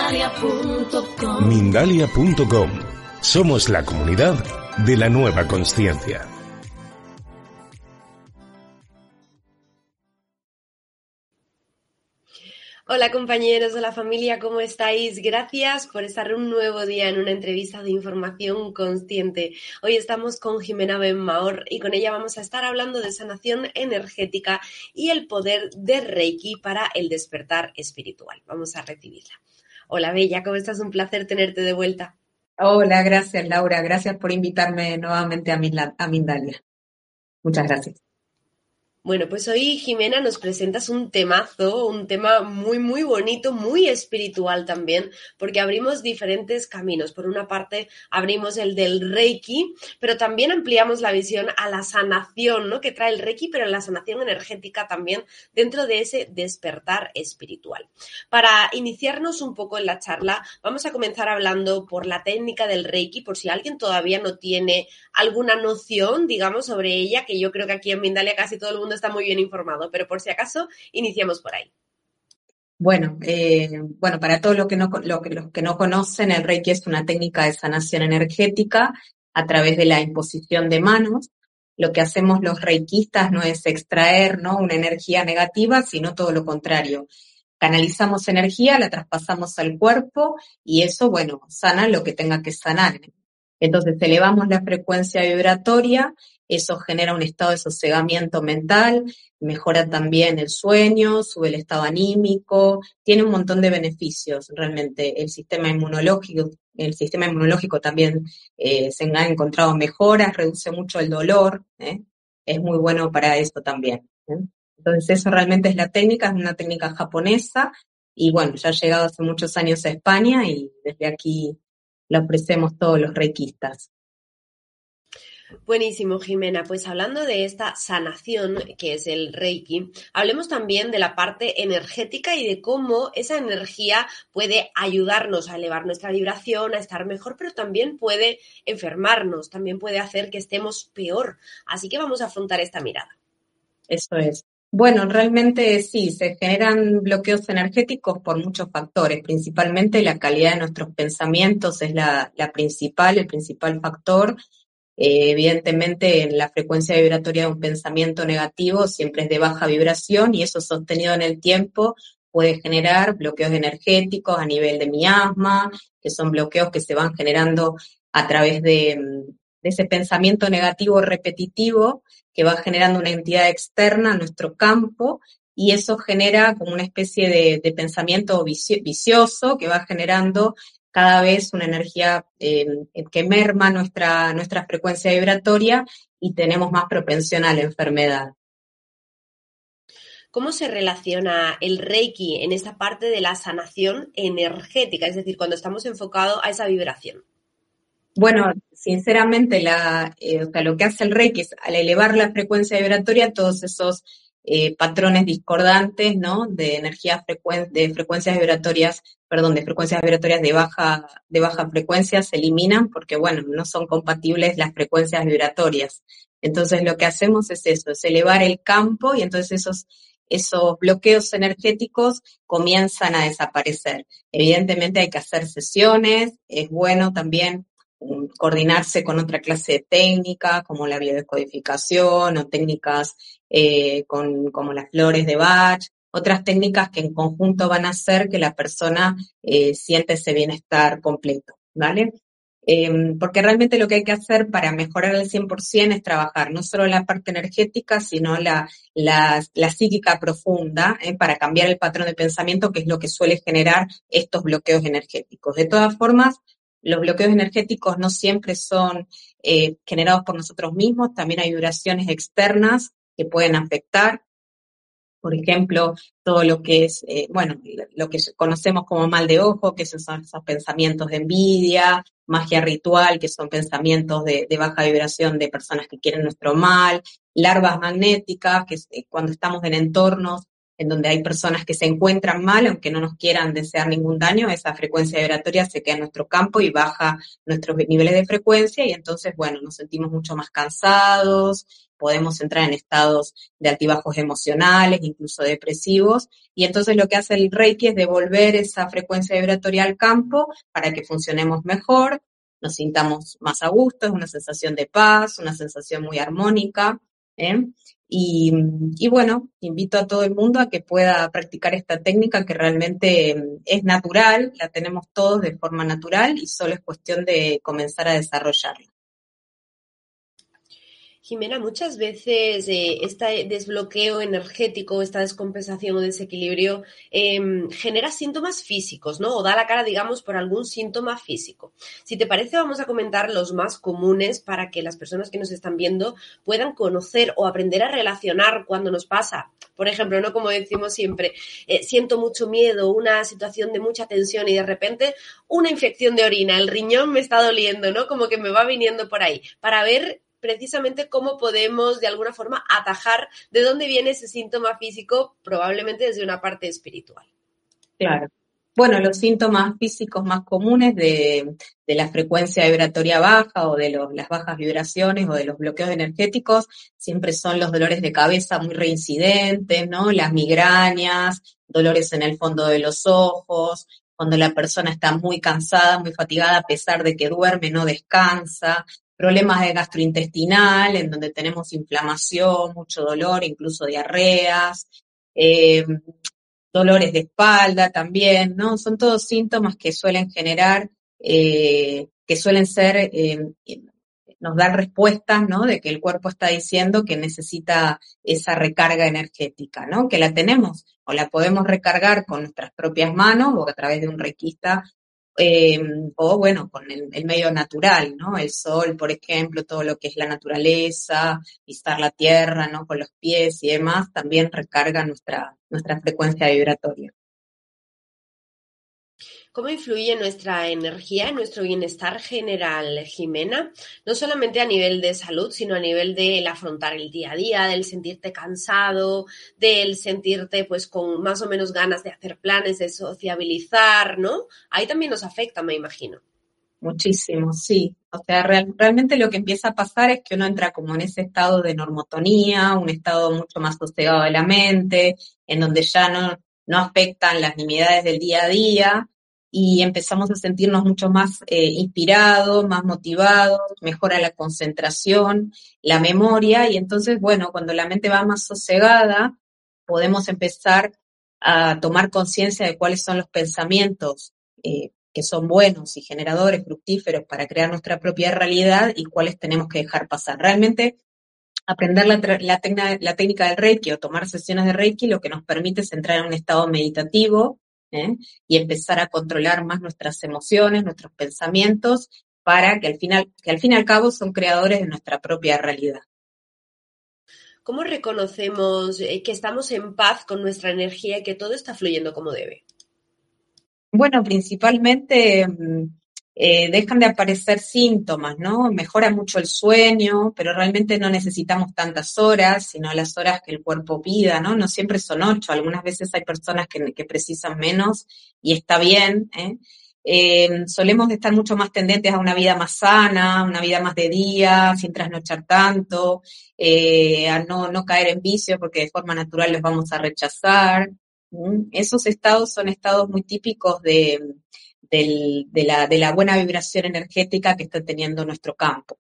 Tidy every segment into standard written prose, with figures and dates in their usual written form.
Mindalia.com. Mindalia.com. Somos la comunidad de la nueva consciencia. Hola compañeros de la familia, ¿cómo estáis? Gracias por estar un nuevo día en una entrevista de información consciente. Hoy estamos con Jimena Benmaor y con ella vamos a estar hablando de sanación energética y el poder de Reiki para el despertar espiritual. Vamos a recibirla. Hola Bella, ¿cómo estás? Un placer tenerte de vuelta. Hola, gracias Laura, gracias por invitarme nuevamente a Mindalia. Muchas gracias. Bueno, pues hoy, Jimena, nos presentas un temazo, un tema muy, muy bonito, muy espiritual también, porque abrimos diferentes caminos. Por una parte, abrimos el del Reiki, pero también ampliamos la visión a la sanación, ¿no?, que trae el Reiki, pero la sanación energética también dentro de ese despertar espiritual. Para iniciarnos un poco en la charla, vamos a comenzar hablando por la técnica del Reiki, por si alguien todavía no tiene alguna noción, digamos, sobre ella, que yo creo que aquí en Mindalia casi todo el mundo está muy bien informado, pero por si acaso, iniciamos por ahí. Bueno, para todos los que no conocen, el Reiki es una técnica de sanación energética a través de la imposición de manos. Lo que hacemos los reikistas no es extraer, ¿no?, una energía negativa, sino todo lo contrario. Canalizamos energía, la traspasamos al cuerpo y eso, sana lo que tenga que sanar. Entonces elevamos la frecuencia vibratoria, eso genera un estado de sosegamiento mental, mejora también el sueño, sube el estado anímico, tiene un montón de beneficios realmente. El sistema inmunológico también se han encontrado mejoras, reduce mucho el dolor, es muy bueno para eso también. Entonces eso realmente es la técnica, es una técnica japonesa y ya ha llegado hace muchos años a España y desde aquí la ofrecemos todos los reikistas. Buenísimo, Jimena. Pues hablando de esta sanación que es el Reiki, hablemos también de la parte energética y de cómo esa energía puede ayudarnos a elevar nuestra vibración, a estar mejor, pero también puede enfermarnos, también puede hacer que estemos peor. Así que vamos a afrontar esta mirada. Eso es. Bueno, realmente sí, se generan bloqueos energéticos por muchos factores, principalmente la calidad de nuestros pensamientos es el principal factor. Evidentemente, la frecuencia vibratoria de un pensamiento negativo siempre es de baja vibración y eso sostenido en el tiempo puede generar bloqueos energéticos a nivel de miasma, que son bloqueos que se van generando a través de ese pensamiento negativo repetitivo que va generando una entidad externa a nuestro campo y eso genera como una especie de pensamiento vicioso que va generando cada vez una energía que merma nuestra frecuencia vibratoria y tenemos más propensión a la enfermedad. ¿Cómo se relaciona el Reiki en esta parte de la sanación energética? Es decir, cuando estamos enfocados a esa vibración. Bueno, sinceramente, lo que hace el Reiki es al elevar la frecuencia vibratoria, todos esos patrones discordantes, ¿no?, de frecuencias vibratorias de baja frecuencia se eliminan porque, no son compatibles las frecuencias vibratorias. Entonces, lo que hacemos es eso, es elevar el campo y entonces esos bloqueos energéticos comienzan a desaparecer. Evidentemente hay que hacer sesiones, es bueno también coordinarse con otra clase de técnica, como la biodescodificación o técnicas como las flores de Bach, otras técnicas que en conjunto van a hacer que la persona sienta ese bienestar completo, ¿vale? Porque realmente lo que hay que hacer para mejorar al 100% es trabajar no solo la parte energética, sino la psíquica profunda, para cambiar el patrón de pensamiento, que es lo que suele generar estos bloqueos energéticos. De todas formas, los bloqueos energéticos no siempre son generados por nosotros mismos, también hay vibraciones externas que pueden afectar. Por ejemplo, todo lo que es, lo que conocemos como mal de ojo, que son esos pensamientos de envidia, magia ritual, que son pensamientos de baja vibración de personas que quieren nuestro mal, larvas magnéticas, que cuando estamos en entornos en donde hay personas que se encuentran mal, aunque no nos quieran desear ningún daño, esa frecuencia vibratoria se queda en nuestro campo y baja nuestros niveles de frecuencia y entonces, bueno, nos sentimos mucho más cansados, podemos entrar en estados de altibajos emocionales, incluso depresivos, y entonces lo que hace el Reiki es devolver esa frecuencia vibratoria al campo para que funcionemos mejor, nos sintamos más a gusto, es una sensación de paz, una sensación muy armónica, ¿eh? Y bueno, invito a todo el mundo a que pueda practicar esta técnica que realmente es natural, la tenemos todos de forma natural y solo es cuestión de comenzar a desarrollarla. Jimena, muchas veces este desbloqueo energético, esta descompensación o desequilibrio genera síntomas físicos, ¿no? O da la cara, digamos, por algún síntoma físico. Si te parece, vamos a comentar los más comunes para que las personas que nos están viendo puedan conocer o aprender a relacionar cuando nos pasa. Por ejemplo, ¿no? Como decimos siempre, siento mucho miedo, una situación de mucha tensión y de repente una infección de orina, el riñón me está doliendo, ¿no? Como que me va viniendo por ahí, para ver precisamente cómo podemos de alguna forma atajar de dónde viene ese síntoma físico, probablemente desde una parte espiritual. Claro. Bueno, los síntomas físicos más comunes de la frecuencia vibratoria baja o de las bajas vibraciones o de los bloqueos energéticos siempre son los dolores de cabeza muy reincidentes, ¿no? Las migrañas, dolores en el fondo de los ojos, cuando la persona está muy cansada, muy fatigada, a pesar de que duerme, no descansa, problemas de gastrointestinal, en donde tenemos inflamación, mucho dolor, incluso diarreas, dolores de espalda también, ¿no? Son todos síntomas que suelen generar, que suelen ser, nos dan respuestas, ¿no? De que el cuerpo está diciendo que necesita esa recarga energética, ¿no? Que la tenemos o la podemos recargar con nuestras propias manos o a través de un reikista, o bueno, con el medio natural, ¿no? El sol, por ejemplo, todo lo que es la naturaleza, pisar la tierra, ¿no? Con los pies y demás, también recarga nuestra frecuencia vibratoria. ¿Cómo influye nuestra energía en nuestro bienestar general, Jimena? No solamente a nivel de salud, sino a nivel del afrontar el día a día, del sentirte cansado, del sentirte pues con más o menos ganas de hacer planes, de sociabilizar, ¿no? Ahí también nos afecta, me imagino. Muchísimo, sí. O sea, realmente lo que empieza a pasar es que uno entra como en ese estado de normotonía, un estado mucho más sosegado de la mente, en donde ya no afectan las nimiedades del día a día y empezamos a sentirnos mucho más inspirados, más motivados, mejora la concentración, la memoria y entonces, bueno, cuando la mente va más sosegada, podemos empezar a tomar conciencia de cuáles son los pensamientos que son buenos y generadores, fructíferos para crear nuestra propia realidad y cuáles tenemos que dejar pasar. Realmente aprender la técnica del Reiki o tomar sesiones de Reiki lo que nos permite es entrar en un estado meditativo, y empezar a controlar más nuestras emociones, nuestros pensamientos, para que al fin y al cabo son creadores de nuestra propia realidad. ¿Cómo reconocemos que estamos en paz con nuestra energía y que todo está fluyendo como debe? Bueno, principalmente dejan de aparecer síntomas, ¿no? Mejora mucho el sueño, pero realmente no necesitamos tantas horas, sino las horas que el cuerpo pida, ¿no? No siempre son 8, algunas veces hay personas que precisan menos y está bien, ¿eh? Solemos estar mucho más tendentes a una vida más sana, una vida más de día, sin trasnochar tanto, a no caer en vicio porque de forma natural los vamos a rechazar. Esos estados son estados muy típicos de la buena vibración energética que está teniendo nuestro campo.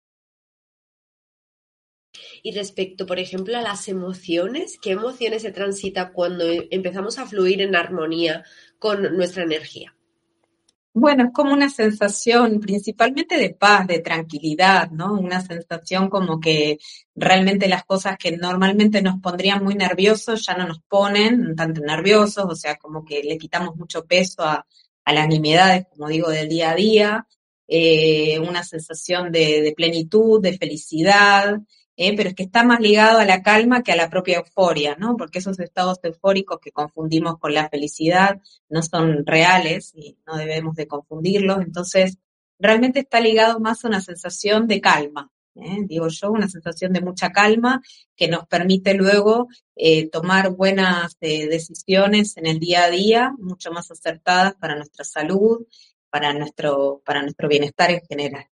Y respecto, por ejemplo, a las emociones, ¿qué emociones se transita cuando empezamos a fluir en armonía con nuestra energía? Bueno, es como una sensación principalmente de paz, de tranquilidad, ¿no? Una sensación como que realmente las cosas que normalmente nos pondrían muy nerviosos ya no nos ponen tanto nerviosos, o sea, como que le quitamos mucho peso a las nimiedades, como digo, del día a día, una sensación de plenitud, de felicidad, pero es que está más ligado a la calma que a la propia euforia, ¿no? Porque esos estados eufóricos que confundimos con la felicidad no son reales y no debemos de confundirlos, entonces realmente está ligado más a una sensación de calma, digo yo, una sensación de mucha calma que nos permite luego tomar buenas decisiones en el día a día, mucho más acertadas para nuestra salud, para nuestro bienestar en general.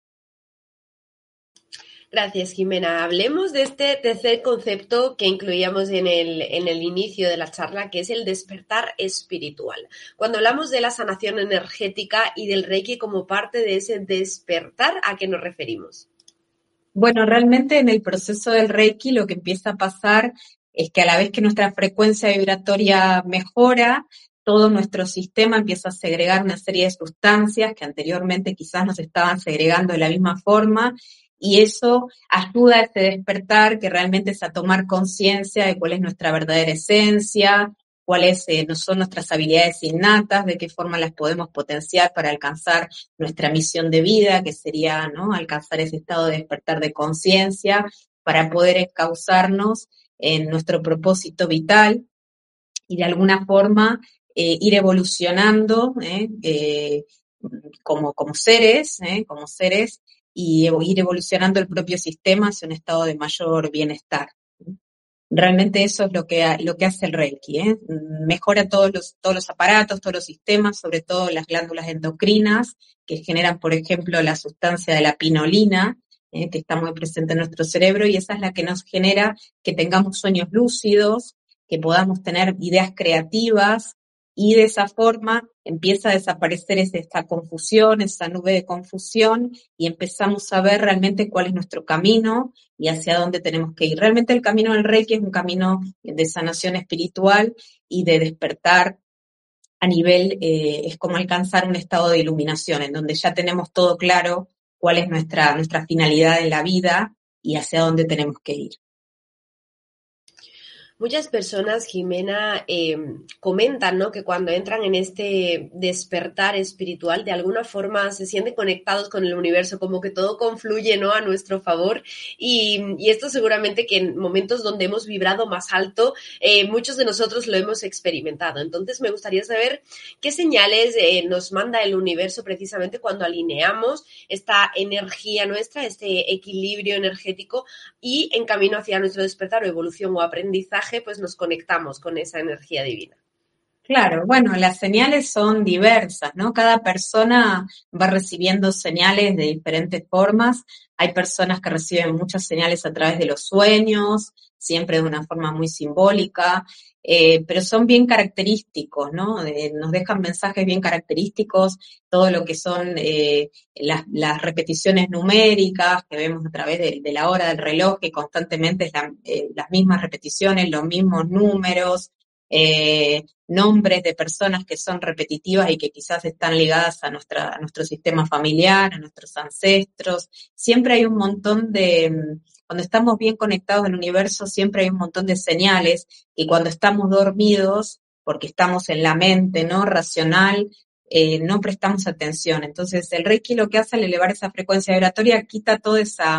Gracias, Jimena. Hablemos de este tercer concepto que incluíamos en el inicio de la charla, que es el despertar espiritual. Cuando hablamos de la sanación energética y del Reiki como parte de ese despertar, ¿a qué nos referimos? Bueno, realmente en el proceso del Reiki lo que empieza a pasar es que a la vez que nuestra frecuencia vibratoria mejora, todo nuestro sistema empieza a segregar una serie de sustancias que anteriormente quizás nos estaban segregando de la misma forma, y eso ayuda a este despertar que realmente es a tomar conciencia de cuál es nuestra verdadera esencia, cuáles no son nuestras habilidades innatas, de qué forma las podemos potenciar para alcanzar nuestra misión de vida, que sería, ¿no?, alcanzar ese estado de despertar de conciencia para poder encauzarnos en nuestro propósito vital y de alguna forma ir evolucionando como seres y ir evolucionando el propio sistema hacia un estado de mayor bienestar. Realmente eso es lo que hace el Reiki, mejora todos los aparatos, todos los sistemas, sobre todo las glándulas endocrinas, que generan, por ejemplo, la sustancia de la pinolina, que está muy presente en nuestro cerebro, y esa es la que nos genera que tengamos sueños lúcidos, que podamos tener ideas creativas, y de esa forma empieza a desaparecer esta confusión, esa nube de confusión, y empezamos a ver realmente cuál es nuestro camino y hacia dónde tenemos que ir. Realmente el camino del Reiki es un camino de sanación espiritual y de despertar a nivel, es como alcanzar un estado de iluminación, en donde ya tenemos todo claro cuál es nuestra finalidad en la vida y hacia dónde tenemos que ir. Muchas personas, Jimena, comentan, ¿no?, que cuando entran en este despertar espiritual, de alguna forma se sienten conectados con el universo, como que todo confluye, ¿no?, a nuestro favor. Y esto seguramente que en momentos donde hemos vibrado más alto, muchos de nosotros lo hemos experimentado. Entonces me gustaría saber qué señales nos manda el universo precisamente cuando alineamos esta energía nuestra, este equilibrio energético, y en camino hacia nuestro despertar o evolución o aprendizaje, pues nos conectamos con esa energía divina. Claro, bueno, las señales son diversas, ¿no? Cada persona va recibiendo señales de diferentes formas. Hay personas que reciben muchas señales a través de los sueños, siempre de una forma muy simbólica, pero son bien característicos, ¿no? Nos dejan mensajes bien característicos, todo lo que son las repeticiones numéricas que vemos a través de la hora del reloj, que constantemente es las mismas repeticiones, los mismos números, nombres de personas que son repetitivas y que quizás están ligadas a nuestro sistema familiar, a nuestros ancestros. Siempre hay un montón cuando estamos bien conectados al universo, siempre hay un montón de señales, y cuando estamos dormidos, porque estamos en la mente, ¿no?, racional, no prestamos atención. Entonces el Reiki lo que hace al elevar esa frecuencia vibratoria quita toda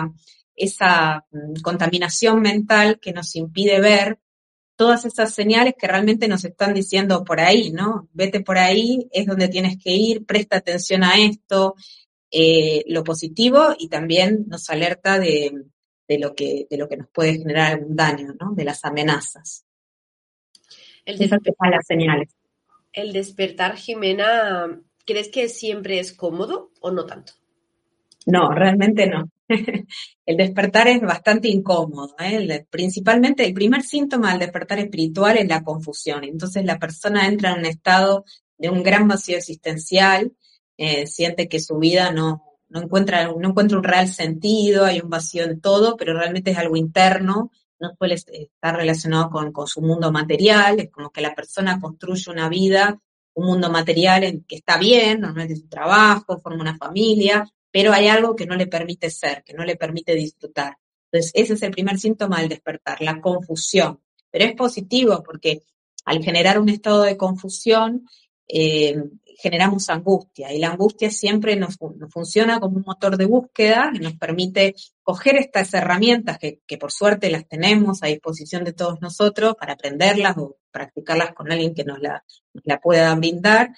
esa contaminación mental que nos impide ver todas esas señales que realmente nos están diciendo por ahí, ¿no? Vete por ahí, es donde tienes que ir, presta atención a esto, lo positivo, y también nos alerta de lo que nos puede generar algún daño, ¿no? De las amenazas. Esas son las señales. El despertar, Jimena, ¿crees que siempre es cómodo o no tanto? No, realmente no. El despertar es bastante incómodo, Principalmente el primer síntoma del despertar espiritual es la confusión. Entonces la persona entra en un estado de un gran vacío existencial, siente que su vida no encuentra un real sentido, hay un vacío en todo, pero realmente es algo interno, no suele estar relacionado con su mundo material. Es como que la persona construye una vida, un mundo material en que está bien, normalmente su trabajo, forma una familia, pero hay algo que no le permite ser, que no le permite disfrutar. Entonces, ese es el primer síntoma del despertar, la confusión. Pero es positivo porque al generar un estado de confusión, generamos angustia, y la angustia siempre nos funciona como un motor de búsqueda que nos permite coger estas herramientas que por suerte las tenemos a disposición de todos nosotros para aprenderlas o practicarlas con alguien que nos la pueda brindar,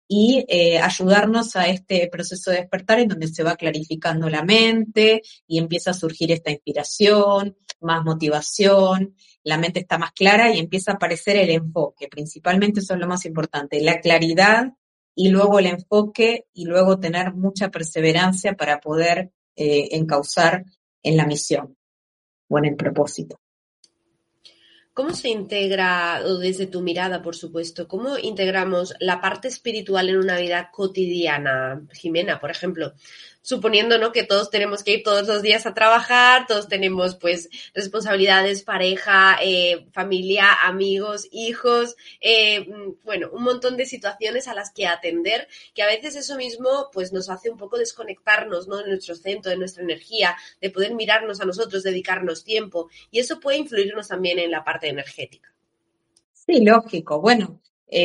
y ayudarnos a este proceso de despertar en donde se va clarificando la mente y empieza a surgir esta inspiración, más motivación, la mente está más clara y empieza a aparecer el enfoque. Principalmente eso es lo más importante, la claridad y luego el enfoque y luego tener mucha perseverancia para poder encauzar en la misión o en el propósito. ¿Cómo se integra, o desde tu mirada, por supuesto, cómo integramos la parte espiritual en una vida cotidiana, Jimena? Por ejemplo, suponiendo, ¿no?, que todos tenemos que ir todos los días a trabajar, todos tenemos pues responsabilidades, pareja, familia, amigos, hijos, bueno, un montón de situaciones a las que atender, que a veces eso mismo pues nos hace un poco desconectarnos, ¿no?, de nuestro centro, de nuestra energía, de poder mirarnos a nosotros, dedicarnos tiempo, y eso puede influirnos también en la parte energética. Sí, lógico. Bueno,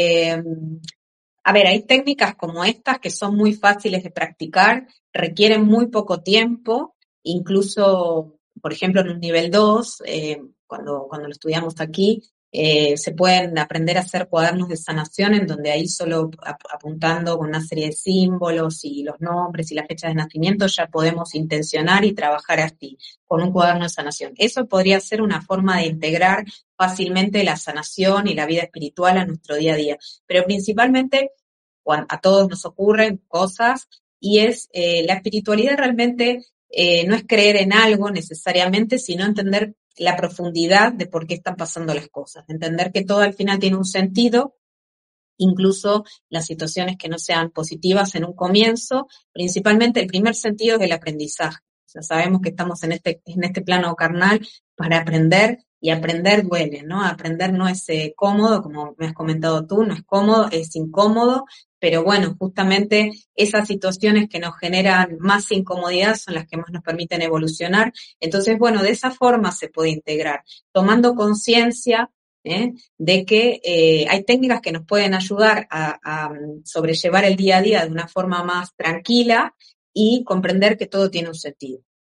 a ver, hay técnicas como estas que son muy fáciles de practicar, requieren muy poco tiempo, incluso, por ejemplo, en un nivel 2, cuando lo estudiamos aquí, se pueden aprender a hacer cuadernos de sanación en donde ahí solo apuntando con una serie de símbolos y los nombres y las fechas de nacimiento ya podemos intencionar y trabajar así, con un cuaderno de sanación. Eso podría ser una forma de integrar fácilmente la sanación y la vida espiritual a nuestro día a día. Pero principalmente a todos nos ocurren cosas y es la espiritualidad realmente no es creer en algo necesariamente, sino entender la profundidad de por qué están pasando las cosas, entender que todo al final tiene un sentido, incluso las situaciones que no sean positivas en un comienzo, principalmente el primer sentido es el aprendizaje. O sea, sabemos que estamos en este plano carnal para aprender y aprender duele, ¿no? Aprender no es cómodo, como me has comentado tú, no es cómodo, es incómodo, pero bueno, justamente esas situaciones que nos generan más incomodidad son las que más nos permiten evolucionar. Entonces, bueno, de esa forma se puede integrar, tomando conciencia de que hay técnicas que nos pueden ayudar a sobrellevar el día a día de una forma más tranquila y comprender que todo tiene un sentido.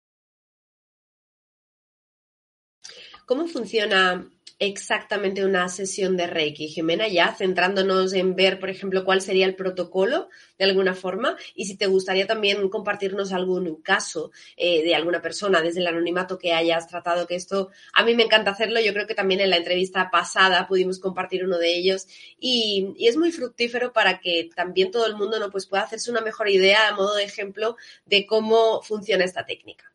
¿Cómo funciona exactamente una sesión de Reiki, Jimena? Ya centrándonos en ver, por ejemplo, cuál sería el protocolo de alguna forma, y si te gustaría también compartirnos algún caso de alguna persona desde el anonimato que hayas tratado, que esto a mí me encanta hacerlo. Yo creo que también en la entrevista pasada pudimos compartir uno de ellos y es muy fructífero para que también todo el mundo, ¿no?, pues pueda hacerse una mejor idea a modo de ejemplo de cómo funciona esta técnica.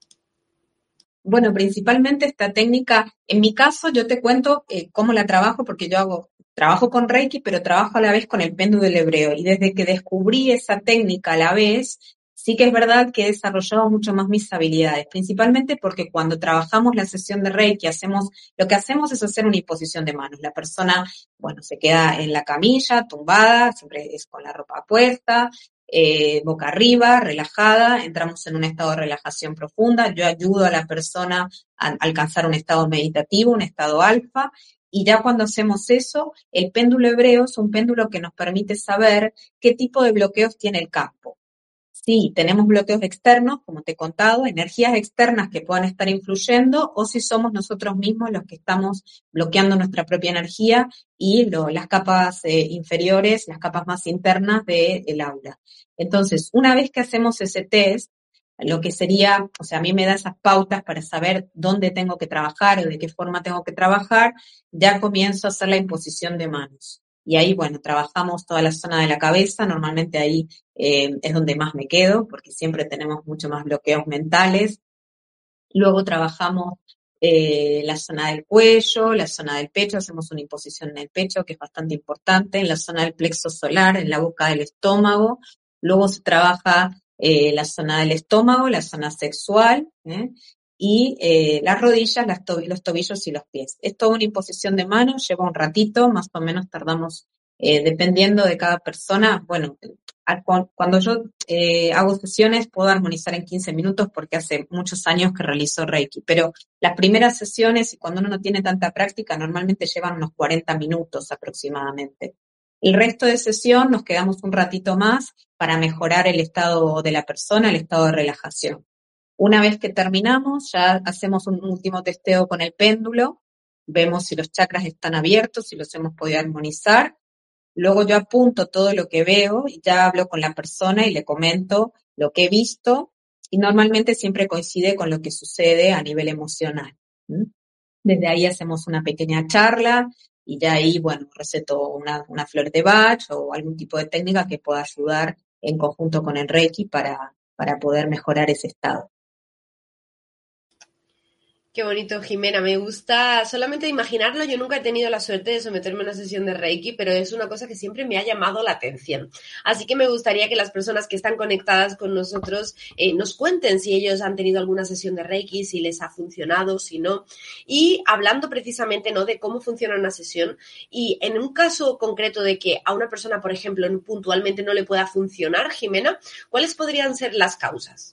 Bueno, principalmente esta técnica, en mi caso yo te cuento cómo la trabajo, porque yo trabajo con Reiki, pero trabajo a la vez con el péndulo del hebreo. Y desde que descubrí esa técnica a la vez, sí que es verdad que he desarrollado mucho más mis habilidades, principalmente porque cuando trabajamos la sesión de Reiki, lo que hacemos es hacer una imposición de manos. La persona, bueno, se queda en la camilla, tumbada, siempre es con la ropa puesta, boca arriba, relajada, entramos en un estado de relajación profunda, yo ayudo a la persona a alcanzar un estado meditativo, un estado alfa, y ya cuando hacemos eso, el péndulo hebreo es un péndulo que nos permite saber qué tipo de bloqueos tiene el campo. Sí, tenemos bloqueos externos, como te he contado, energías externas que puedan estar influyendo, o si somos nosotros mismos los que estamos bloqueando nuestra propia energía y las capas inferiores, las capas más internas del aura. Entonces, una vez que hacemos ese test, lo que sería, o sea, a mí me da esas pautas para saber dónde tengo que trabajar o de qué forma tengo que trabajar, ya comienzo a hacer la imposición de manos. Y ahí, bueno, trabajamos toda la zona de la cabeza, normalmente ahí es donde más me quedo, porque siempre tenemos mucho más bloqueos mentales. Luego trabajamos la zona del cuello, la zona del pecho, hacemos una imposición en el pecho, que es bastante importante, en la zona del plexo solar, en la boca del estómago. Luego se trabaja la zona del estómago, la zona sexual, y las rodillas, los tobillos y los pies. Es toda una imposición de manos, lleva un ratito, más o menos tardamos, dependiendo de cada persona. Bueno, cuando yo hago sesiones puedo armonizar en 15 minutos porque hace muchos años que realizo Reiki, pero las primeras sesiones, y cuando uno no tiene tanta práctica, normalmente llevan unos 40 minutos aproximadamente. El resto de sesión nos quedamos un ratito más para mejorar el estado de la persona, el estado de relajación. Una vez que terminamos, ya hacemos un último testeo con el péndulo, vemos si los chakras están abiertos, si los hemos podido armonizar, luego yo apunto todo lo que veo y ya hablo con la persona y le comento lo que he visto y normalmente siempre coincide con lo que sucede a nivel emocional. ¿Mm? Desde ahí hacemos una pequeña charla y ya ahí, bueno, receto una flor de Bach o algún tipo de técnica que pueda ayudar en conjunto con el Reiki para poder mejorar ese estado. Qué bonito, Jimena. Me gusta solamente imaginarlo. Yo nunca he tenido la suerte de someterme a una sesión de Reiki, pero es una cosa que siempre me ha llamado la atención. Así que me gustaría que las personas que están conectadas con nosotros nos cuenten si ellos han tenido alguna sesión de Reiki, si les ha funcionado, si no. Y hablando precisamente, ¿no?, de cómo funciona una sesión y en un caso concreto de que a una persona, por ejemplo, puntualmente no le pueda funcionar, Jimena, ¿cuáles podrían ser las causas?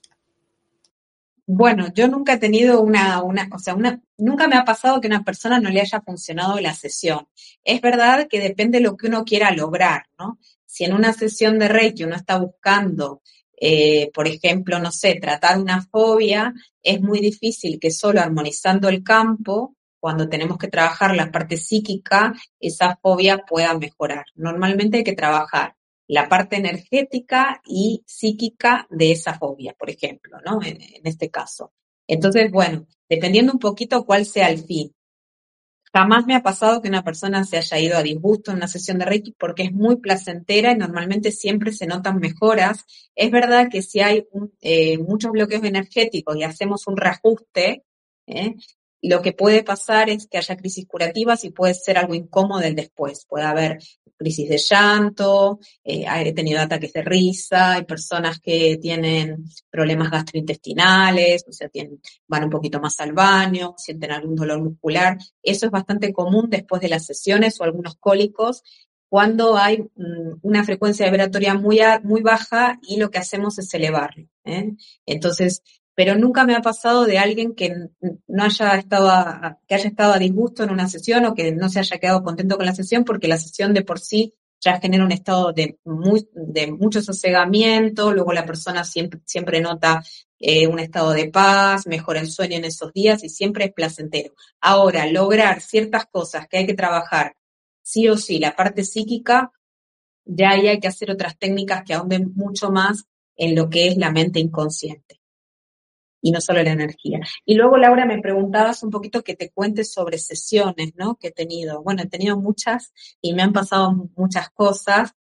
Bueno, yo nunca he tenido nunca me ha pasado que a una persona no le haya funcionado la sesión. Es verdad que depende de lo que uno quiera lograr, ¿no? Si en una sesión de Reiki uno está buscando, por ejemplo, no sé, tratar una fobia, es muy difícil que solo armonizando el campo, cuando tenemos que trabajar la parte psíquica, esa fobia pueda mejorar. Normalmente hay que trabajar la parte energética y psíquica de esa fobia, por ejemplo, ¿no? En este caso. Entonces, bueno, dependiendo un poquito cuál sea el fin. Jamás me ha pasado que una persona se haya ido a disgusto en una sesión de Reiki porque es muy placentera y normalmente siempre se notan mejoras. Es verdad que si hay muchos bloqueos energéticos y hacemos un reajuste, ¿eh? Lo que puede pasar es que haya crisis curativas y puede ser algo incómodo el después. Puede haber crisis de llanto, he tenido ataques de risa, hay personas que tienen problemas gastrointestinales, o sea, van un poquito más al baño, sienten algún dolor muscular. Eso es bastante común después de las sesiones o algunos cólicos cuando hay una frecuencia vibratoria muy baja y lo que hacemos es elevarlo, ¿eh? Entonces, pero nunca me ha pasado de alguien que no haya estado que haya estado a disgusto en una sesión o que no se haya quedado contento con la sesión porque la sesión de por sí ya genera un estado de mucho sosegamiento, luego la persona siempre nota un estado de paz, mejora el sueño en esos días y siempre es placentero. Ahora, lograr ciertas cosas que hay que trabajar, sí o sí, la parte psíquica, ya ahí hay que hacer otras técnicas que ahonden mucho más en lo que es la mente inconsciente y no solo la energía. Y luego, Laura, me preguntabas un poquito que te cuentes sobre sesiones, ¿no?, que he tenido. Bueno, he tenido muchas y me han pasado muchas cosas.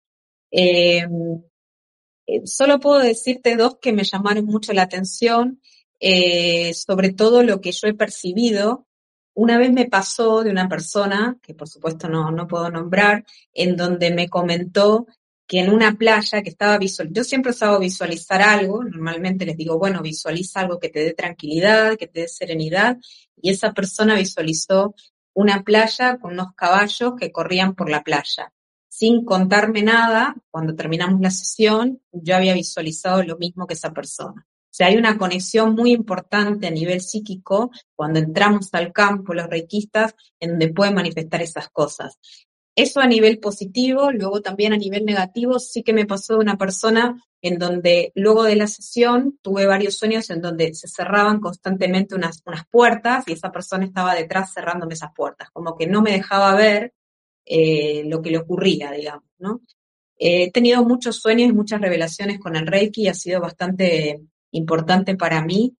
Solo puedo decirte dos que me llamaron mucho la atención, sobre todo lo que yo he percibido. Una vez me pasó de una persona, que por supuesto no puedo nombrar, en donde me comentó que en una playa que estaba yo siempre usaba visualizar algo, normalmente les digo, bueno, visualiza algo que te dé tranquilidad, que te dé serenidad, y esa persona visualizó una playa con unos caballos que corrían por la playa. Sin contarme nada, cuando terminamos la sesión, yo había visualizado lo mismo que esa persona. O sea, hay una conexión muy importante a nivel psíquico cuando entramos al campo, los reikistas, en donde pueden manifestar esas cosas. Eso a nivel positivo, luego también a nivel negativo, sí que me pasó de una persona en donde luego de la sesión tuve varios sueños en donde se cerraban constantemente unas puertas y esa persona estaba detrás cerrándome esas puertas, como que no me dejaba ver lo que le ocurría, digamos, ¿no? He tenido muchos sueños y muchas revelaciones con el Reiki y ha sido bastante importante para mí.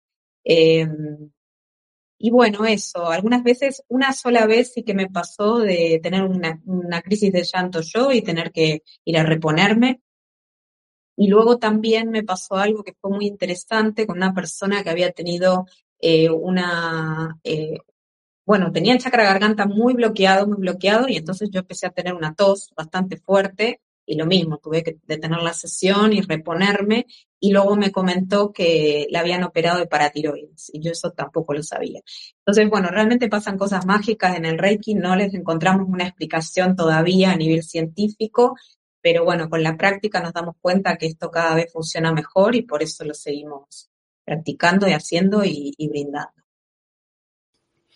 Y bueno, eso, algunas veces, una sola vez sí que me pasó de tener una crisis de llanto yo y tener que ir a reponerme. Y luego también me pasó algo que fue muy interesante con una persona que había tenido bueno, tenía el chakra garganta muy bloqueado, y entonces yo empecé a tener una tos bastante fuerte, y lo mismo, tuve que detener la sesión y reponerme, y luego me comentó que la habían operado de paratiroides, y yo eso tampoco lo sabía. Entonces, bueno, realmente pasan cosas mágicas en el Reiki, no les encontramos una explicación todavía a nivel científico, pero bueno, con la práctica nos damos cuenta que esto cada vez funciona mejor, y por eso lo seguimos practicando y haciendo y brindando.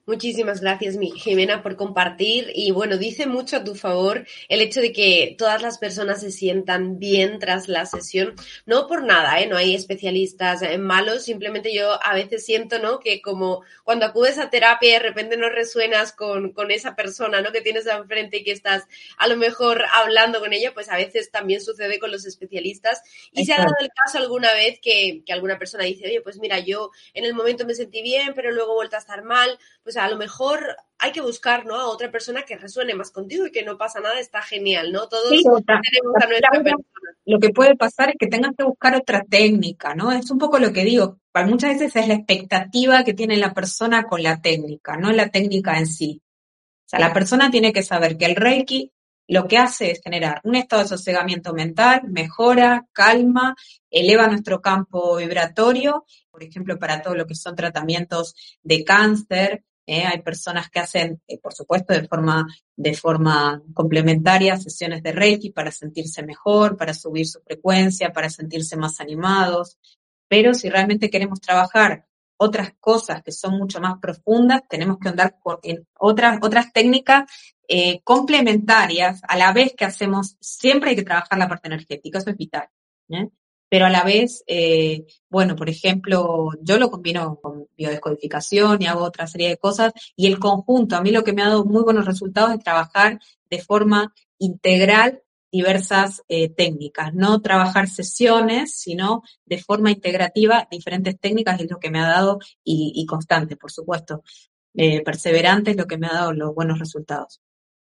Muchísimas gracias, Jimena, por compartir. Y bueno, dice mucho a tu favor el hecho de que todas las personas se sientan bien tras la sesión. No por nada, no hay especialistas malos. Simplemente yo a veces siento, ¿no?, que como cuando acudes a terapia y de repente no resuenas con esa persona, ¿no?, que tienes enfrente y que estás a lo mejor hablando con ella, pues a veces también sucede con los especialistas. Y se ha dado el caso alguna vez que alguna persona dice, oye, pues mira, yo en el momento me sentí bien, pero luego he vuelto a estar mal. Pues a lo mejor hay que buscar, ¿no?, a otra persona que resuene más contigo y que no pasa nada, está genial, ¿no? Todos Sí, tenemos a nuestra persona. Lo que puede pasar es que tengas que buscar otra técnica, ¿no? Es un poco lo que digo, para muchas veces es la expectativa que tiene la persona con la técnica, no la técnica en sí. O sea, la persona tiene que saber que el Reiki lo que hace es generar un estado de sosegamiento mental, mejora, calma, eleva nuestro campo vibratorio, por ejemplo, para todo lo que son tratamientos de cáncer. Hay personas que hacen, por supuesto, de forma complementaria sesiones de Reiki para sentirse mejor, para subir su frecuencia, para sentirse más animados. Pero si realmente queremos trabajar otras cosas que son mucho más profundas, tenemos que andar en otras técnicas complementarias, a la vez que hacemos, siempre hay que trabajar la parte energética, eso es vital, ¿eh? Pero a la vez, bueno, por ejemplo, yo lo combino con biodescodificación y hago otra serie de cosas, y el conjunto, a mí lo que me ha dado muy buenos resultados es trabajar de forma integral diversas técnicas, no trabajar sesiones, sino de forma integrativa diferentes técnicas, es lo que me ha dado, y constante, por supuesto, perseverante es lo que me ha dado los buenos resultados.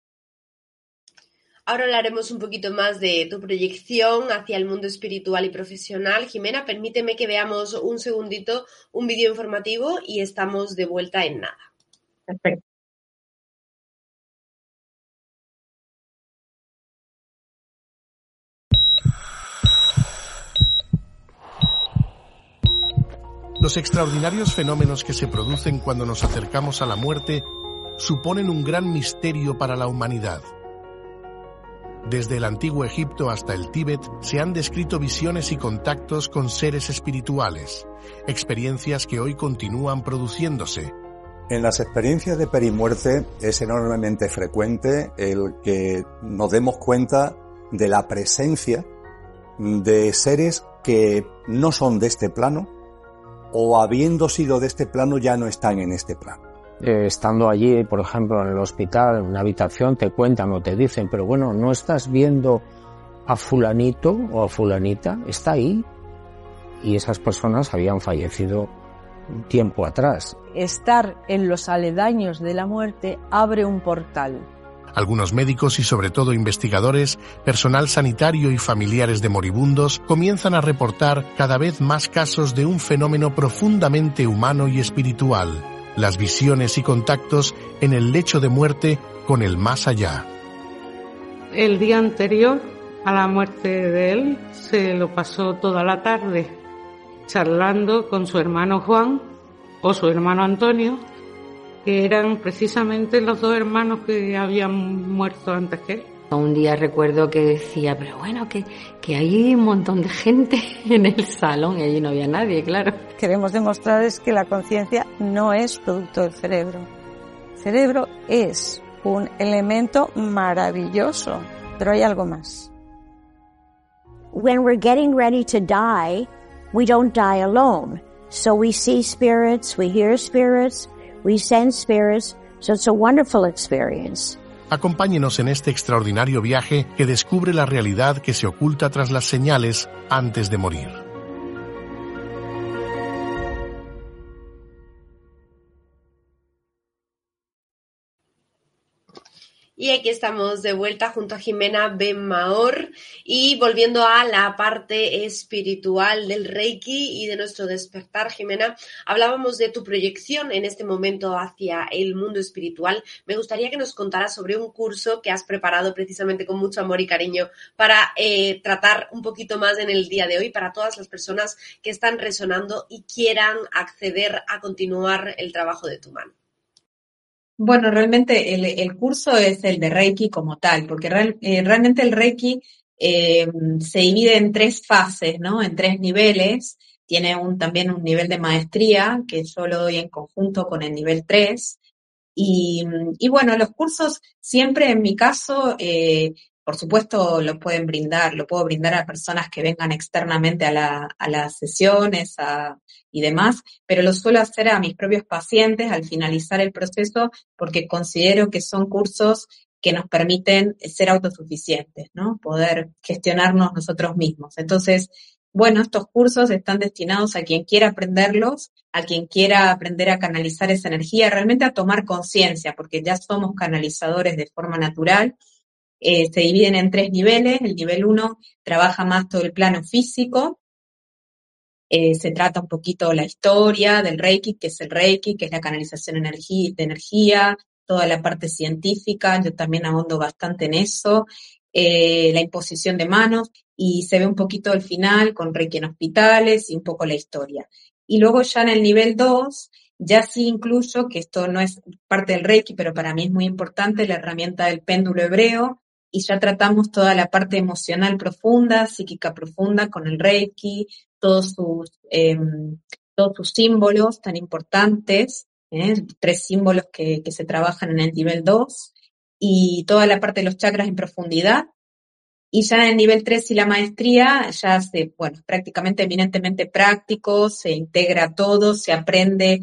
Ahora hablaremos un poquito más de tu proyección hacia el mundo espiritual y profesional. Jimena, permíteme que veamos un segundito un vídeo informativo y estamos de vuelta en nada. Perfecto. Los extraordinarios fenómenos que se producen cuando nos acercamos a la muerte suponen un gran misterio para la humanidad. Desde el antiguo Egipto hasta el Tíbet se han descrito visiones y contactos con seres espirituales, experiencias que hoy continúan produciéndose. En las experiencias de perimuerte es enormemente frecuente el que nos demos cuenta de la presencia de seres que no son de este plano o habiendo sido de este plano ya no están en este plano. Estando allí, por ejemplo, en el hospital, en una habitación, te cuentan o te dicen, pero bueno, ¿no estás viendo a fulanito o a fulanita? Está ahí. Y esas personas habían fallecido un tiempo atrás. Estar en los aledaños de la muerte abre un portal. Algunos médicos y sobre todo investigadores, personal sanitario y familiares de moribundos comienzan a reportar cada vez más casos de un fenómeno profundamente humano y espiritual: las visiones y contactos en el lecho de muerte con el más allá. El día anterior a la muerte de él se lo pasó toda la tarde charlando con su hermano Juan o su hermano Antonio, que eran precisamente los dos hermanos que habían muerto antes que él. Un día recuerdo que decía, pero bueno, que hay un montón de gente en el salón y allí no había nadie, claro. Queremos demostrar es que la conciencia no es producto del cerebro. El cerebro es un elemento maravilloso, pero hay algo más. When we're getting ready to die, we don't die alone. So we see spirits, we hear spirits, we sense spirits, so it's a wonderful experience. Acompáñenos en este extraordinario viaje que descubre la realidad que se oculta tras las señales antes de morir. Y aquí estamos de vuelta junto a Jimena Benmaor y volviendo a la parte espiritual del Reiki y de nuestro despertar. Jimena, hablábamos de tu proyección en este momento hacia el mundo espiritual. Me gustaría que nos contaras sobre un curso que has preparado precisamente con mucho amor y cariño para tratar un poquito más en el día de hoy para todas las personas que están resonando y quieran acceder a continuar el trabajo de tu mano. Bueno, realmente el curso es el de Reiki como tal, porque realmente el Reiki se divide en 3 fases, ¿no? En 3 niveles. Tiene también un nivel de maestría que yo lo doy en conjunto con el nivel 3. Y bueno, los cursos siempre en mi caso, por supuesto lo puedo brindar a personas que vengan externamente a las sesiones y demás, pero lo suelo hacer a mis propios pacientes al finalizar el proceso porque considero que son cursos que nos permiten ser autosuficientes, ¿no? Poder gestionarnos nosotros mismos. Entonces, bueno, estos cursos están destinados a quien quiera aprenderlos, a quien quiera aprender a canalizar esa energía, realmente a tomar conciencia, porque ya somos canalizadores de forma natural. Se dividen en 3 niveles. El nivel 1 trabaja más todo el plano físico. Se trata un poquito la historia del Reiki, que es el Reiki, que es la canalización de energía, toda la parte científica, yo también ahondo bastante en eso, la imposición de manos, y se ve un poquito el final con Reiki en hospitales y un poco la historia. Y luego ya en el nivel 2, ya sí incluyo, que esto no es parte del Reiki, pero para mí es muy importante, la herramienta del péndulo hebreo, y ya tratamos toda la parte emocional profunda, psíquica profunda con el Reiki, todos sus símbolos tan importantes, 3 símbolos que se trabajan en el nivel 2, y toda la parte de los chakras en profundidad. Y ya en el nivel 3 y la maestría, ya prácticamente eminentemente práctico, se integra todo, se aprende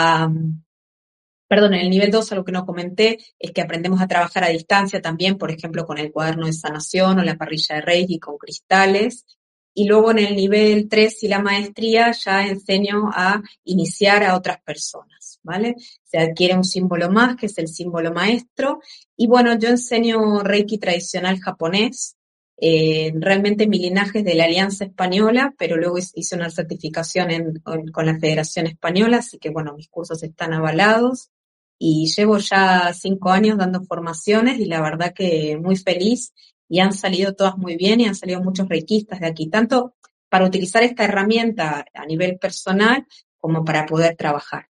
en el nivel 2, algo que no comenté, es que aprendemos a trabajar a distancia también, por ejemplo, con el cuaderno de sanación o la parrilla de Reiki con cristales. Y luego en el nivel 3 y la maestría ya enseño a iniciar a otras personas, ¿vale? Se adquiere un símbolo más, que es el símbolo maestro. Y bueno, yo enseño Reiki tradicional japonés. Realmente mi linaje es de la Alianza Española, pero luego hice una certificación con la Federación Española, así que bueno, mis cursos están avalados. Y llevo ya 5 años dando formaciones y la verdad que muy feliz, y han salido todas muy bien y han salido muchos reikistas de aquí, tanto para utilizar esta herramienta a nivel personal como para poder trabajar.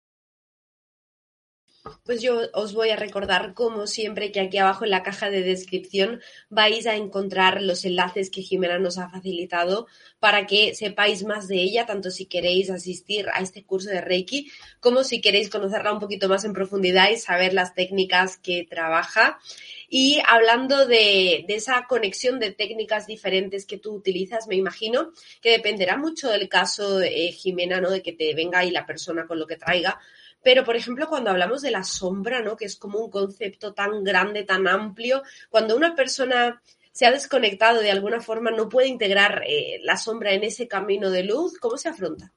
Pues yo os voy a recordar, como siempre, que aquí abajo en la caja de descripción vais a encontrar los enlaces que Jimena nos ha facilitado para que sepáis más de ella, tanto si queréis asistir a este curso de Reiki, como si queréis conocerla un poquito más en profundidad y saber las técnicas que trabaja. Y hablando de esa conexión de técnicas diferentes que tú utilizas, me imagino que dependerá mucho del caso, Jimena, ¿no? De que te venga ahí la persona con lo que traiga. Pero, por ejemplo, cuando hablamos de la sombra, ¿no? Que es como un concepto tan grande, tan amplio, cuando una persona se ha desconectado de alguna forma, no puede integrar la sombra en ese camino de luz, ¿cómo se afronta?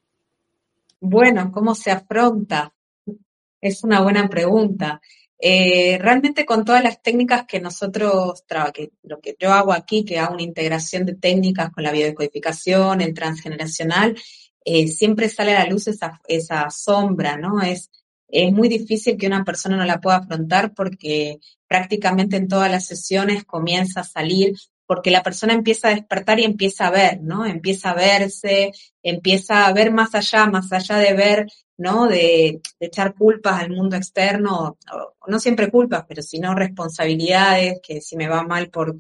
Bueno, ¿cómo se afronta? Es una buena pregunta. Realmente con todas las técnicas que nosotros, lo que yo hago aquí, que hago una integración de técnicas con la biodecodificación, el transgeneracional, siempre sale a la luz esa sombra, ¿no? Es muy difícil que una persona no la pueda afrontar porque prácticamente en todas las sesiones comienza a salir, porque la persona empieza a despertar y empieza a ver, ¿no? Empieza a verse, empieza a ver más allá de ver, ¿no? De echar culpas al mundo externo, o no siempre culpas, pero sino responsabilidades, que si me va mal por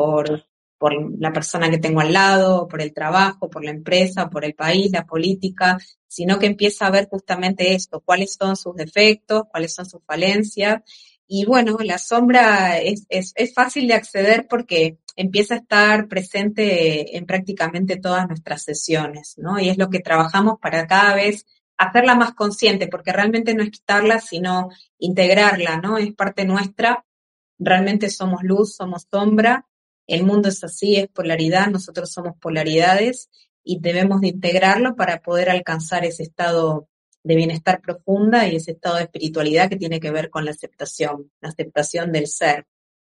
la persona que tengo al lado, por el trabajo, por la empresa, por el país, la política, sino que empieza a ver justamente esto, cuáles son sus defectos, cuáles son sus falencias. Y bueno, la sombra es fácil de acceder porque empieza a estar presente en prácticamente todas nuestras sesiones, ¿no? Y es lo que trabajamos para cada vez hacerla más consciente, porque realmente no es quitarla, sino integrarla, ¿no? Es parte nuestra, realmente somos luz, somos sombra, el mundo es así, es polaridad, nosotros somos polaridades y debemos de integrarlo para poder alcanzar ese estado de bienestar profunda y ese estado de espiritualidad que tiene que ver con la aceptación del ser.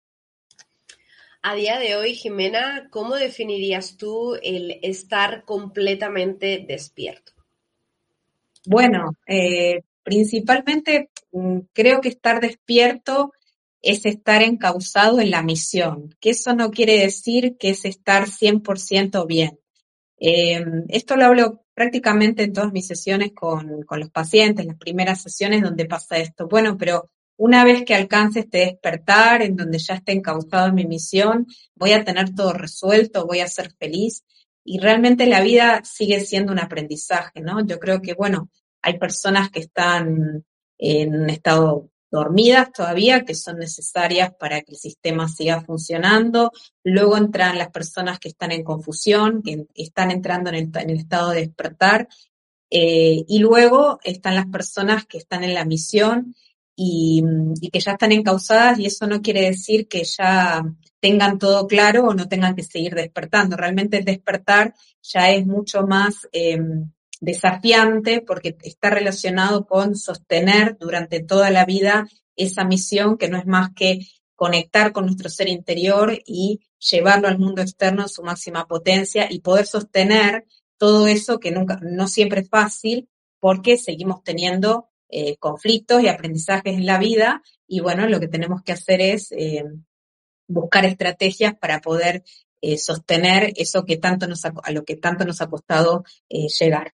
A día de hoy, Jimena, ¿cómo definirías tú el estar completamente despierto? Bueno, principalmente creo que estar despierto es estar encauzado en la misión, que eso no quiere decir que es estar 100% bien. Esto lo hablo prácticamente en todas mis sesiones con los pacientes, las primeras sesiones donde pasa esto. Bueno, pero una vez que alcance este despertar, en donde ya esté encauzado en mi misión, voy a tener todo resuelto, voy a ser feliz. Y realmente la vida sigue siendo un aprendizaje, ¿no? Yo creo que, bueno, hay personas que están en un estado dormidas todavía, que son necesarias para que el sistema siga funcionando. Luego entran las personas que están en confusión, que están entrando en el estado de despertar. Y luego están las personas que están en la misión y que ya están encausadas, y eso no quiere decir que ya tengan todo claro o no tengan que seguir despertando. Realmente el despertar ya es mucho más desafiante porque está relacionado con sostener durante toda la vida esa misión, que no es más que conectar con nuestro ser interior y llevarlo al mundo externo en su máxima potencia y poder sostener todo eso que no siempre es fácil, porque seguimos teniendo conflictos y aprendizajes en la vida, y bueno, lo que tenemos que hacer es buscar estrategias para poder sostener eso que a lo que tanto nos ha costado llegar.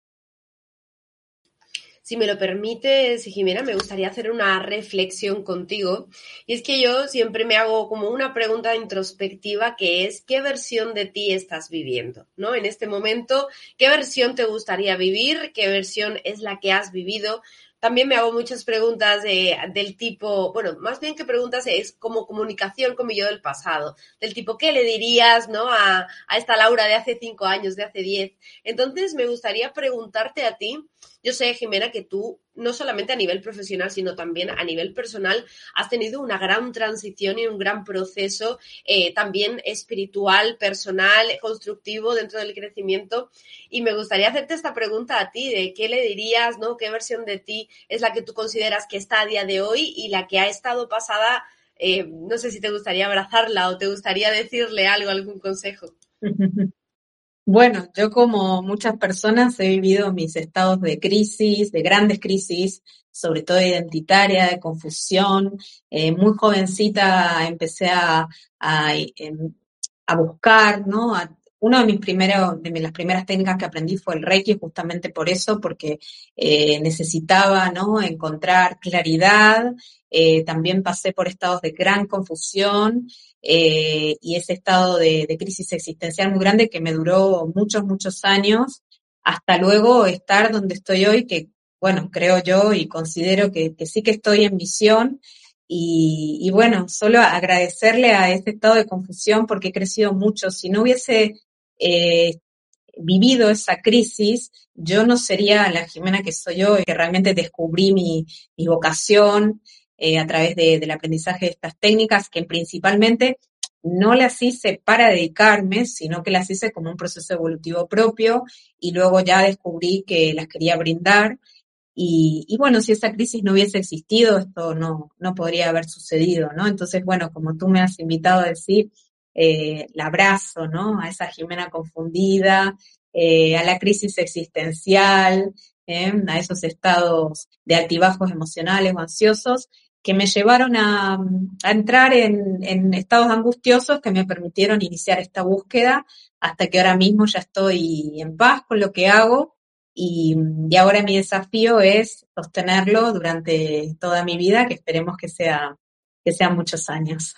Si me lo permites, Jimena, me gustaría hacer una reflexión contigo. Y es que yo siempre me hago como una pregunta introspectiva, que es ¿qué versión de ti estás viviendo? ¿No? En este momento, ¿qué versión te gustaría vivir? ¿Qué versión es la que has vivido? También me hago muchas preguntas del tipo, bueno, más bien que preguntas es como comunicación con mi yo del pasado, del tipo, ¿qué le dirías, no, a esta Laura de hace 5 años, de hace 10? Entonces me gustaría preguntarte a ti. Yo sé, Jimena, que tú, no solamente a nivel profesional, sino también a nivel personal, has tenido una gran transición y un gran proceso también espiritual, personal, constructivo dentro del crecimiento. Y me gustaría hacerte esta pregunta a ti, de qué le dirías, ¿no? ¿Qué versión de ti es la que tú consideras que está a día de hoy y la que ha estado pasada? No sé si te gustaría abrazarla o te gustaría decirle algo, algún consejo. Bueno, yo como muchas personas he vivido mis estados de crisis, de grandes crisis, sobre todo identitaria, de confusión. Muy jovencita empecé a buscar, ¿no? Uno de las primeras técnicas que aprendí fue el Reiki, justamente por eso, porque necesitaba, ¿no?, encontrar claridad. También pasé por estados de gran confusión. Y ese estado de crisis existencial muy grande que me duró muchos, muchos años, hasta luego estar donde estoy hoy, que, bueno, creo yo y considero que sí que estoy en misión, y bueno, solo agradecerle a este estado de confusión porque he crecido mucho. Si no hubiese vivido esa crisis, yo no sería la Jimena que soy hoy, que realmente descubrí mi vocación, a través del aprendizaje de estas técnicas, que principalmente no las hice para dedicarme, sino que las hice como un proceso evolutivo propio, y luego ya descubrí que las quería brindar. Y bueno, si esa crisis no hubiese existido, esto no podría haber sucedido, ¿no? Entonces, bueno, como tú me has invitado a decir, la abrazo, ¿no? A esa Jimena confundida, a la crisis existencial, a esos estados de altibajos emocionales o ansiosos, que me llevaron a entrar en estados angustiosos que me permitieron iniciar esta búsqueda, hasta que ahora mismo ya estoy en paz con lo que hago, y ahora mi desafío es sostenerlo durante toda mi vida, que esperemos que sean muchos años.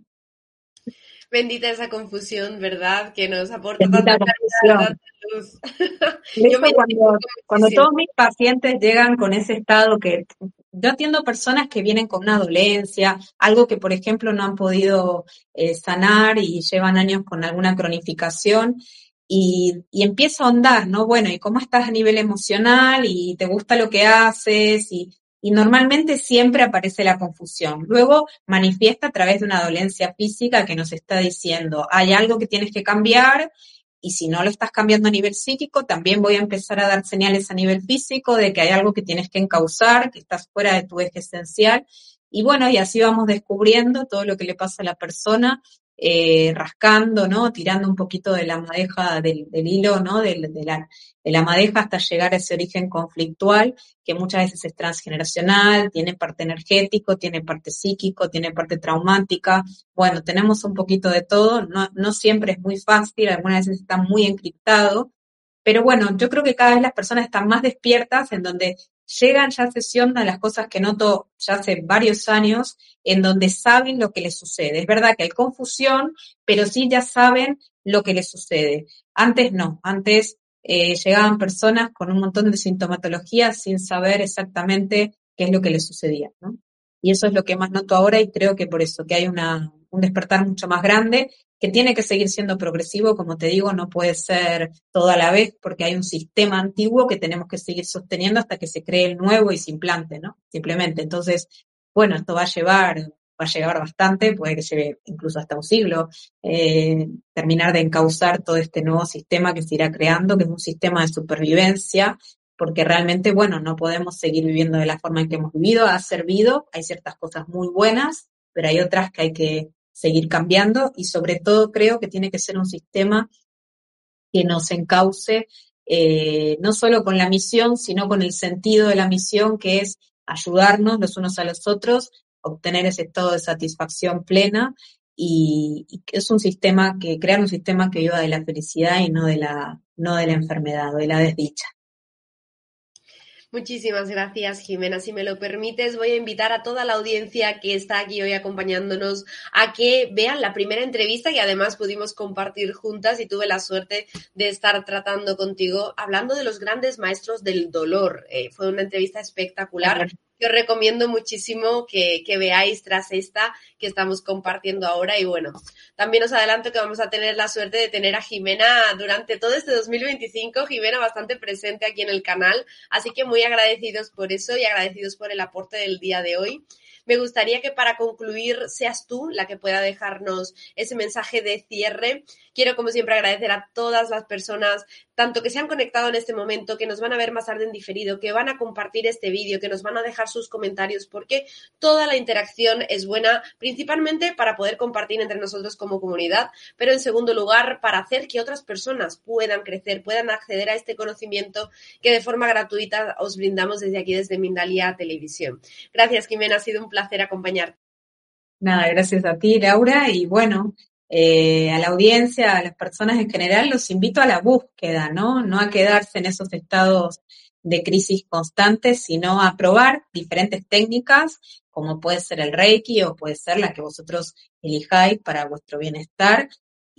Bendita esa confusión, ¿verdad? Que nos aporta Bendita tanta claridad, tanta luz. Yo me cuando todos mis pacientes llegan con ese estado, que yo atiendo personas que vienen con una dolencia, algo que por ejemplo no han podido sanar y llevan años con alguna cronificación, y empiezo a ahondar, ¿no? Bueno, ¿y cómo estás a nivel emocional? ¿Y te gusta lo que haces? Y normalmente siempre aparece la confusión. Luego manifiesta a través de una dolencia física que nos está diciendo, hay algo que tienes que cambiar, y si no lo estás cambiando a nivel psíquico, también voy a empezar a dar señales a nivel físico de que hay algo que tienes que encauzar, que estás fuera de tu eje esencial. Y bueno, y así vamos descubriendo todo lo que le pasa a la persona, rascando, ¿no? Tirando un poquito de la madeja, del hilo, ¿no? De la madeja, hasta llegar a ese origen conflictual, que muchas veces es transgeneracional, tiene parte energético, tiene parte psíquico, tiene parte traumática. Bueno, tenemos un poquito de todo, no siempre es muy fácil, algunas veces está muy encriptado, pero bueno, yo creo que cada vez las personas están más despiertas, en donde llegan ya a sesión de las cosas que noto ya hace varios años, en donde saben lo que les sucede. Es verdad que hay confusión, pero sí ya saben lo que les sucede. Antes no, antes llegaban personas con un montón de sintomatología sin saber exactamente qué es lo que le sucedía, ¿no? Y eso es lo que más noto ahora y creo que por eso, que hay un despertar mucho más grande, que tiene que seguir siendo progresivo, como te digo, no puede ser todo a la vez porque hay un sistema antiguo que tenemos que seguir sosteniendo hasta que se cree el nuevo y se implante, ¿no? Simplemente. Entonces, bueno, esto va a llevar bastante, puede que lleve incluso hasta un siglo, terminar de encauzar todo este nuevo sistema que se irá creando, que es un sistema de supervivencia, porque realmente, bueno, no podemos seguir viviendo de la forma en que hemos vivido, ha servido, hay ciertas cosas muy buenas, pero hay otras que hay que seguir cambiando y sobre todo creo que tiene que ser un sistema que nos encauce no solo con la misión, sino con el sentido de la misión, que es ayudarnos los unos a los otros, obtener ese estado de satisfacción plena y es un sistema crear un sistema que viva de la felicidad y no de la enfermedad o de la desdicha. Muchísimas gracias, Jimena. Si me lo permites, voy a invitar a toda la audiencia que está aquí hoy acompañándonos a que vean la primera entrevista que además pudimos compartir juntas y tuve la suerte de estar tratando contigo hablando de los grandes maestros del dolor. Fue una entrevista espectacular. Que os recomiendo muchísimo que veáis tras esta que estamos compartiendo ahora y bueno, también os adelanto que vamos a tener la suerte de tener a Jimena durante todo este 2025, Jimena bastante presente aquí en el canal, así que muy agradecidos por eso y agradecidos por el aporte del día de hoy. Me gustaría que para concluir seas tú la que pueda dejarnos ese mensaje de cierre. Quiero, como siempre, agradecer a todas las personas, tanto que se han conectado en este momento, que nos van a ver más tarde en diferido, que van a compartir este vídeo, que nos van a dejar sus comentarios, porque toda la interacción es buena, principalmente para poder compartir entre nosotros como comunidad, pero en segundo lugar, para hacer que otras personas puedan crecer, puedan acceder a este conocimiento que de forma gratuita os brindamos desde aquí, desde Mindalia Televisión. Gracias, Jimena, ha sido un placer acompañarte. Nada, gracias a ti, Laura, y bueno, a la audiencia, a las personas en general, los invito a la búsqueda, ¿no? No a quedarse en esos estados de crisis constantes, sino a probar diferentes técnicas, como puede ser el Reiki o puede ser la que vosotros elijáis para vuestro bienestar,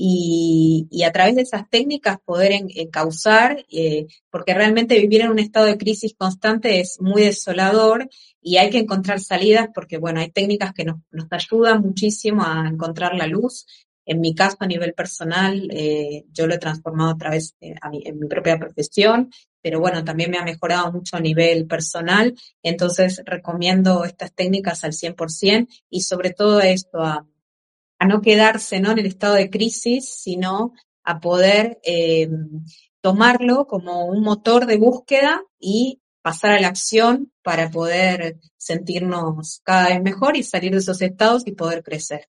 y a través de esas técnicas poder encauzar, porque realmente vivir en un estado de crisis constante es muy desolador y hay que encontrar salidas porque, bueno, hay técnicas que nos ayudan muchísimo a encontrar la luz. En mi caso, a nivel personal, yo lo he transformado a través en mi propia profesión, pero bueno, también me ha mejorado mucho a nivel personal, entonces recomiendo estas técnicas al 100% y sobre todo esto, a no quedarse, ¿no?, en el estado de crisis, sino a poder tomarlo como un motor de búsqueda y pasar a la acción para poder sentirnos cada vez mejor y salir de esos estados y poder crecer.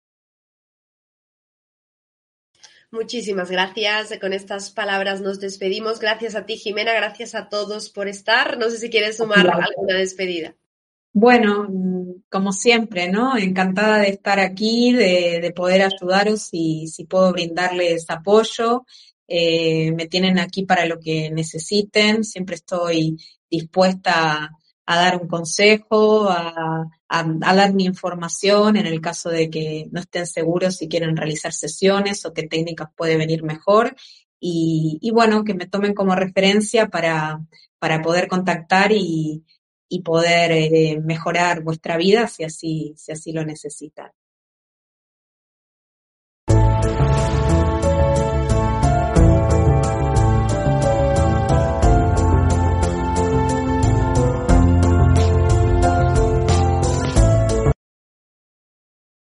Muchísimas gracias. Con estas palabras nos despedimos. Gracias a ti, Jimena. Gracias a todos por estar. No sé si quieres sumar alguna despedida. Bueno, como siempre, ¿no? Encantada de estar aquí, de poder ayudaros y si puedo brindarles apoyo. Me tienen aquí para lo que necesiten. Siempre estoy dispuesta a dar un consejo, a dar mi información en el caso de que no estén seguros si quieren realizar sesiones o qué técnicas puede venir mejor. Y bueno, que me tomen como referencia para poder contactar y poder mejorar vuestra vida si así lo necesitan.